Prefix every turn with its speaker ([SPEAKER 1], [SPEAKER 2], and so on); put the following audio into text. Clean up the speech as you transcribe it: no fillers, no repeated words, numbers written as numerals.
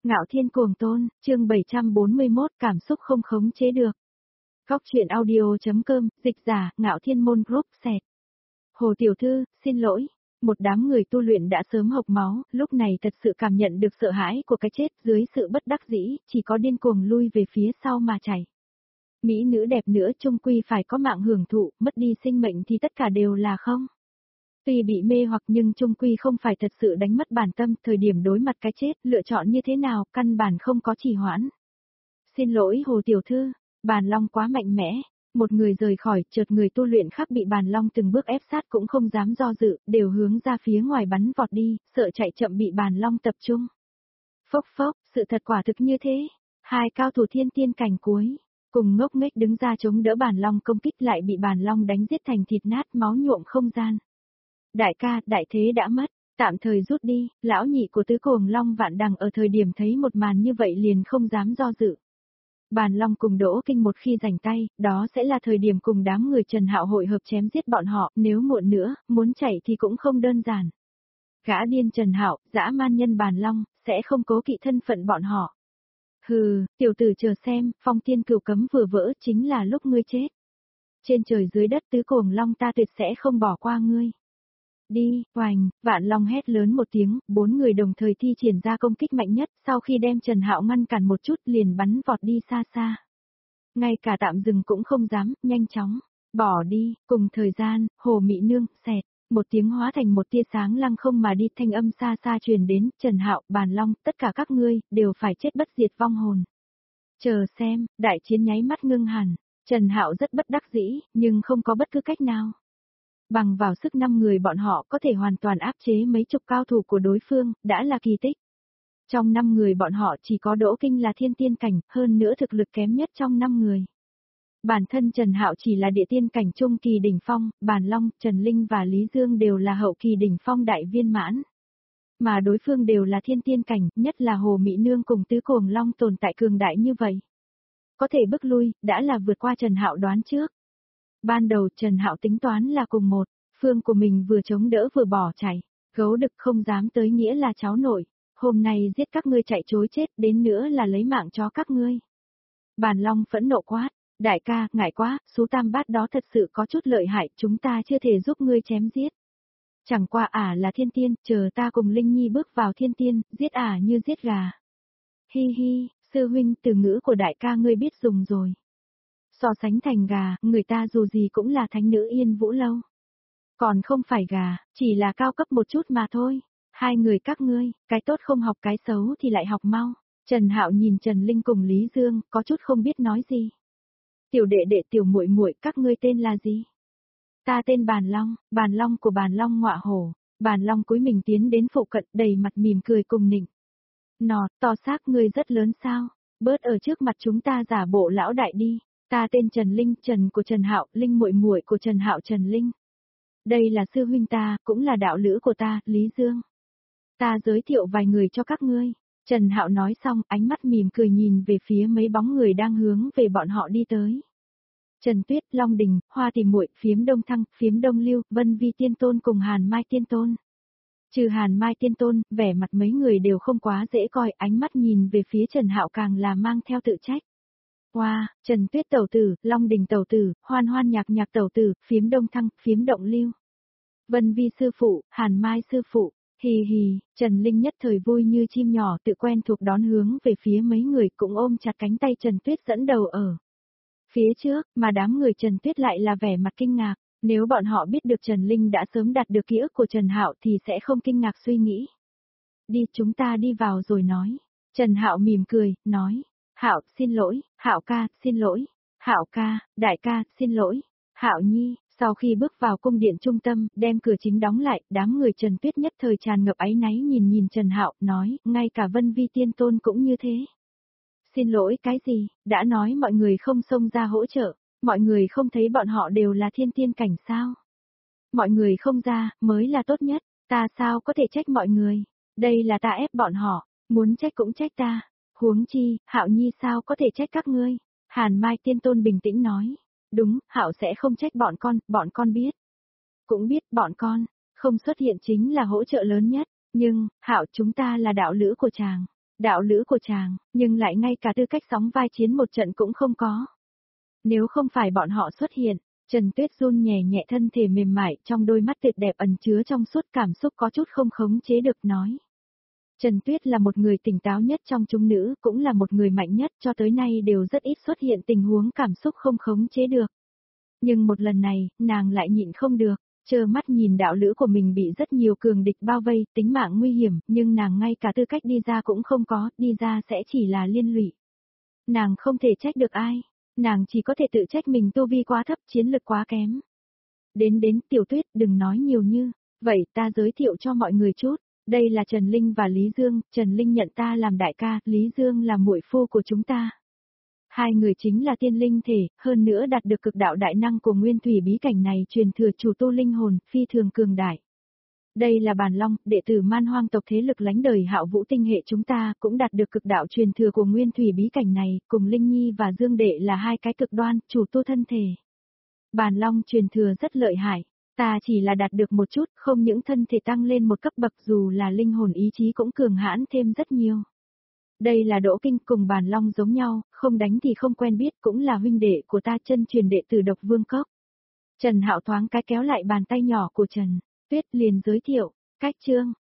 [SPEAKER 1] Ngạo Thiên Cuồng Tôn, chương 741, cảm xúc không khống chế được. Góc truyện audio.com, dịch giả, Ngạo Thiên Môn Group, sẹt. Hồ Tiểu Thư, xin lỗi. Một đám người tu luyện đã sớm hộc máu, lúc này thật sự cảm nhận được sợ hãi của cái chết, dưới sự bất đắc dĩ, chỉ có điên cuồng lui về phía sau mà chảy. Mỹ nữ đẹp nữa chung quy phải có mạng hưởng thụ, mất đi sinh mệnh thì tất cả đều là không. Tuy bị mê hoặc nhưng chung quy không phải thật sự đánh mất bản tâm, thời điểm đối mặt cái chết, lựa chọn như thế nào, căn bản không có trì hoãn. Xin lỗi Hồ Tiểu Thư, Bàn Long quá mạnh mẽ. Một người rời khỏi, chợt người tu luyện khác bị Bàn Long từng bước ép sát cũng không dám do dự, đều hướng ra phía ngoài bắn vọt đi, sợ chạy chậm bị Bàn Long tập trung. Phốc phốc, sự thật quả thực như thế. Hai cao thủ thiên tiên cảnh cuối, cùng ngốc nghếch đứng ra chống đỡ Bàn Long công kích lại bị Bàn Long đánh giết thành thịt nát máu nhuộm không gian. Đại ca, đại thế đã mất, tạm thời rút đi, lão nhị của tứ cuồng Long Vạn Đằng ở thời điểm thấy một màn như vậy liền không dám do dự. Bàn Long cùng Đỗ Kinh một khi rảnh tay, đó sẽ là thời điểm cùng đám người Trần Hạo hội hợp chém giết bọn họ, nếu muộn nữa, muốn chạy thì cũng không đơn giản. Gã điên Trần Hạo, dã man nhân Bàn Long, sẽ không cố kỵ thân phận bọn họ. Hừ, tiểu tử chờ xem, phong thiên cửu cấm vừa vỡ chính là lúc ngươi chết. Trên trời dưới đất tứ cuồng Long ta tuyệt sẽ không bỏ qua ngươi. Đi, oành, Vạn Long hét lớn một tiếng, bốn người đồng thời thi triển ra công kích mạnh nhất, sau khi đem Trần Hạo ngăn cản một chút liền bắn vọt đi xa xa. Ngay cả tạm dừng cũng không dám, nhanh chóng, bỏ đi, cùng thời gian, Hồ Mị Nương, xẹt, một tiếng hóa thành một tia sáng lăng không mà đi, thanh âm xa xa truyền đến, Trần Hạo, Bàn Long, tất cả các ngươi, đều phải chết bất diệt vong hồn. Chờ xem, đại chiến nháy mắt ngưng hẳn, Trần Hạo rất bất đắc dĩ, nhưng không có bất cứ cách nào. Bằng vào sức 5 người bọn họ có thể hoàn toàn áp chế mấy chục cao thủ của đối phương, đã là kỳ tích. Trong 5 người bọn họ chỉ có Đỗ Kinh là thiên tiên cảnh, hơn nữa thực lực kém nhất trong 5 người. Bản thân Trần Hạo chỉ là địa tiên cảnh trung kỳ đỉnh phong, Bàn Long, Trần Linh và Lý Dương đều là hậu kỳ đỉnh phong đại viên mãn. Mà đối phương đều là thiên tiên cảnh, nhất là Hồ Mị Nương cùng tứ cuồng Long tồn tại cường đại như vậy. Có thể bước lui, đã là vượt qua Trần Hạo đoán trước. Ban đầu Trần Hạo tính toán là cùng một, phương của mình vừa chống đỡ vừa bỏ chạy, gấu đực không dám tới nghĩa là cháu nội, hôm nay giết các ngươi chạy chối chết, đến nữa là lấy mạng cho các ngươi. Bàn Long phẫn nộ quát, đại ca, ngại quá, số tam bát đó thật sự có chút lợi hại, chúng ta chưa thể giúp ngươi chém giết. Chẳng qua là thiên tiên, chờ ta cùng Linh Nhi bước vào thiên tiên, giết như giết gà. Hi hi, sư huynh, từ ngữ của đại ca ngươi biết dùng rồi. So sánh thành gà, người ta dù gì cũng là thánh nữ Yên Vũ Lâu. Còn không phải gà, chỉ là cao cấp một chút mà thôi. Hai người các ngươi, cái tốt không học cái xấu thì lại học mau. Trần Hạo nhìn Trần Linh cùng Lý Dương, có chút không biết nói gì. Tiểu đệ đệ tiểu muội muội, các ngươi tên là gì? Ta tên Bàn Long của Bàn Long ngọa hổ. Bàn Long cúi mình tiến đến phụ cận, đầy mặt mỉm cười cùng nịnh. Nọ, to xác ngươi rất lớn sao? Bớt ở trước mặt chúng ta giả bộ lão đại đi. Ta tên Trần Linh, Trần của Trần Hạo, Linh muội muội của Trần Hạo Trần Linh. Đây là sư huynh ta, cũng là đạo lữ của ta, Lý Dương. Ta giới thiệu vài người cho các ngươi. Trần Hạo nói xong, ánh mắt mỉm cười nhìn về phía mấy bóng người đang hướng về bọn họ đi tới. Trần Tuyết, Long Đình, Hoa Tìm Muội, Phiếm Đông Thăng, Phiếm Đông Lưu, Vân Vi Tiên Tôn cùng Hàn Mai Tiên Tôn. Trừ Hàn Mai Tiên Tôn, vẻ mặt mấy người đều không quá dễ coi, ánh mắt nhìn về phía Trần Hạo càng là mang theo tự trách. Wow, Trần Tuyết tẩu tử, Long Đình tẩu tử, Hoan Hoan nhạc nhạc tẩu tử, Phiếm Đông Thăng, Phiếm Động Lưu. Vân Vi sư phụ, Hàn Mai sư phụ, hì hì, Trần Linh nhất thời vui như chim nhỏ tự quen thuộc đón hướng về phía mấy người cũng ôm chặt cánh tay Trần Tuyết dẫn đầu ở phía trước, mà đám người Trần Tuyết lại là vẻ mặt kinh ngạc, nếu bọn họ biết được Trần Linh đã sớm đạt được ký ức của Trần Hạo thì sẽ không kinh ngạc suy nghĩ. Đi, chúng ta đi vào rồi nói. Trần Hạo mỉm cười, nói. Hạo, xin lỗi, Hạo ca, xin lỗi, Hạo ca, đại ca, xin lỗi, Hạo Nhi. Sau khi bước vào cung điện trung tâm, đem cửa chính đóng lại, đám người Trần Tuyết nhất thời tràn ngập áy náy nhìn Trần Hạo, nói, ngay cả Vân Vi Tiên Tôn cũng như thế. Xin lỗi cái gì, đã nói mọi người không xông ra hỗ trợ, mọi người không thấy bọn họ đều là thiên tiên cảnh sao. Mọi người không ra, mới là tốt nhất, ta sao có thể trách mọi người, đây là ta ép bọn họ, muốn trách cũng trách ta. Huống chi, Hạo Nhi sao có thể trách các ngươi? Hàn Mai Tiên Tôn bình tĩnh nói. Đúng, Hạo sẽ không trách bọn con biết. Cũng biết bọn con, không xuất hiện chính là hỗ trợ lớn nhất, nhưng, Hạo chúng ta là đạo lữ của chàng. đạo lữ của chàng, nhưng lại ngay cả tư cách sóng vai chiến một trận cũng không có. Nếu không phải bọn họ xuất hiện, Trần Tuyết run nhẹ nhẹ thân thể mềm mại trong đôi mắt tuyệt đẹp ẩn chứa trong suốt cảm xúc có chút không khống chế được nói. Trần Tuyết là một người tỉnh táo nhất trong chúng nữ, cũng là một người mạnh nhất cho tới nay đều rất ít xuất hiện tình huống cảm xúc không khống chế được. Nhưng một lần này, nàng lại nhịn không được, trơ mắt nhìn đạo lữ của mình bị rất nhiều cường địch bao vây, tính mạng nguy hiểm, nhưng nàng ngay cả tư cách đi ra cũng không có, đi ra sẽ chỉ là liên lụy. Nàng không thể trách được ai, nàng chỉ có thể tự trách mình tu vi quá thấp, chiến lực quá kém. Đến Tiểu Tuyết đừng nói nhiều như, vậy ta giới thiệu cho mọi người chút. Đây là Trần Linh và Lý Dương, Trần Linh nhận ta làm đại ca, Lý Dương là muội phu của chúng ta. Hai người chính là tiên linh thể, hơn nữa đạt được cực đạo đại năng của nguyên thủy bí cảnh này truyền thừa chủ tu linh hồn, phi thường cường đại. Đây là Bàn Long, đệ tử man hoang tộc thế lực lánh đời Hạo Vũ tinh hệ chúng ta, cũng đạt được cực đạo truyền thừa của nguyên thủy bí cảnh này, cùng Linh Nhi và Dương Đệ là hai cái cực đoan, chủ tu thân thể. Bàn Long truyền thừa rất lợi hại. Ta chỉ là đạt được một chút, không những thân thể tăng lên một cấp bậc dù là linh hồn ý chí cũng cường hãn thêm rất nhiều. Đây là Đỗ Kinh cùng Bàn Long giống nhau, không đánh thì không quen biết cũng là huynh đệ của ta chân truyền đệ tử Độc Vương Cốc. Trần Hạo thoáng cái kéo lại bàn tay nhỏ của Trần Tuyết liền giới thiệu, cách chương,